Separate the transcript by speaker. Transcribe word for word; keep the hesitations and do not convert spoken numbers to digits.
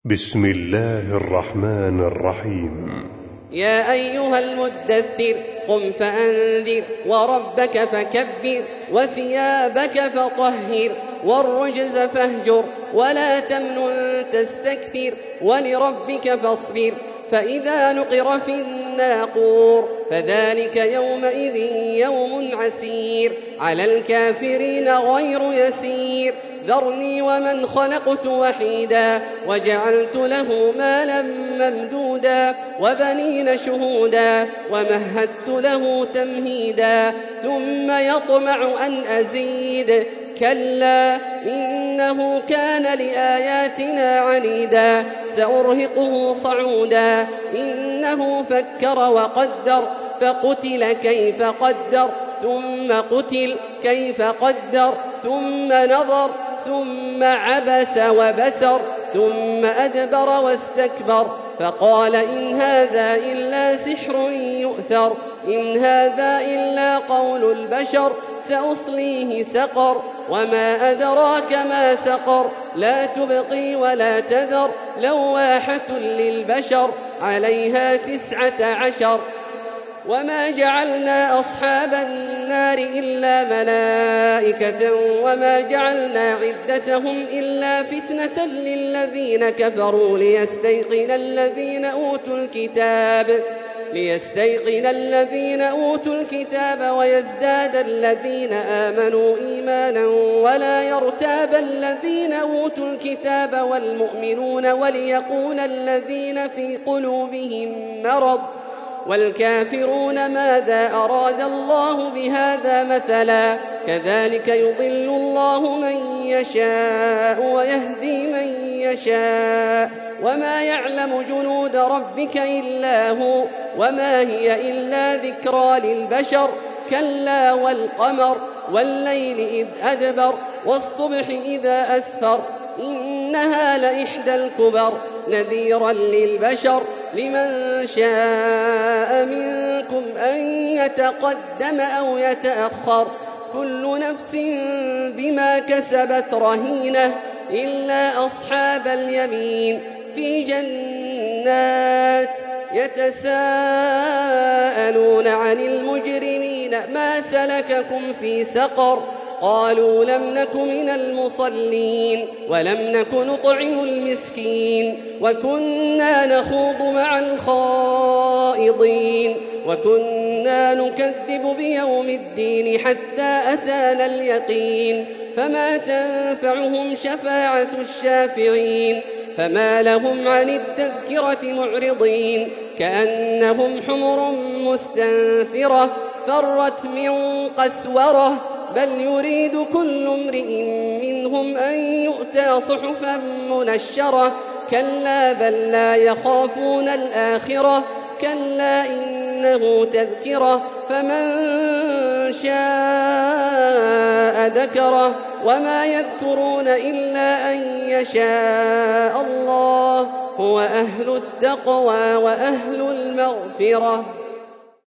Speaker 1: بسم الله الرحمن الرحيم.
Speaker 2: يا أيها المدثر قم فأنذر وربك فكبر وثيابك فطهر والرجز فاهجر ولا تمنن تستكثر ولربك فاصبر فإذا نقر في الناقور فذلك يومئذ يوم عسير على الكافرين غير يسير ذرني ومن خلقت وحيدا وجعلت له مالا ممدودا وبنين شهودا ومهدت له تمهيدا ثم يطمع أن أزيد كلا إنه كان لآياتنا عنيدا سأرهقه صعودا إنه فكر وقدر فقتل كيف قدر ثم قتل كيف قدر ثم نظر ثم عبس وبسر ثم أدبر واستكبر فقال إن هذا إلا سحر يؤثر إن هذا إلا قول البشر سأصليه سقر وما أدراك ما سقر لا تبقي ولا تذر لواحة للبشر عليها تسعة عشر وما جعلنا أصحاب النار إلا ملائكة وما جعلنا عدتهم إلا فتنة للذين كفروا ليستيقن الذين أوتوا الكتاب ليستيقن الذين أوتوا الكتاب ويزداد الذين آمنوا إيمانا ولا يرتاب الذين أوتوا الكتاب والمؤمنون وليقول الذين في قلوبهم مرض والكافرون ماذا أراد الله بهذا مثلا كذلك يضل الله من يشاء ويهدي من يشاء وما يعلم جنود ربك إلا هو وما هي إلا ذكرى للبشر كلا والقمر والليل إذ أدبر والصبح إذا أسفر إنها لإحدى الكبر نذيرا للبشر لمن شاء منكم أن يتقدم أو يتأخر كل نفس بما كسبت رهينة إلا أصحاب اليمين في جنات يتساءلون عن المجرمين ما سلككم في سقر قالوا لم نك من المصلين ولم نك نطعم المسكين وكنا نخوض مع الخائضين وكنا نكذب بيوم الدين حتى أتانا اليقين فما تنفعهم شفاعة الشافعين فما لهم عن التذكرة معرضين كأنهم حمر مستنفرة فرت من قسورة بل يريد كل امرئ منهم أن يؤتى صحفا منشرة كلا بل لا يخافون الآخرة كلا إنه تذكرة فمن شاء ذكره وما يذكرون إلا أن يشاء الله هو أهل التقوى وأهل المغفرة.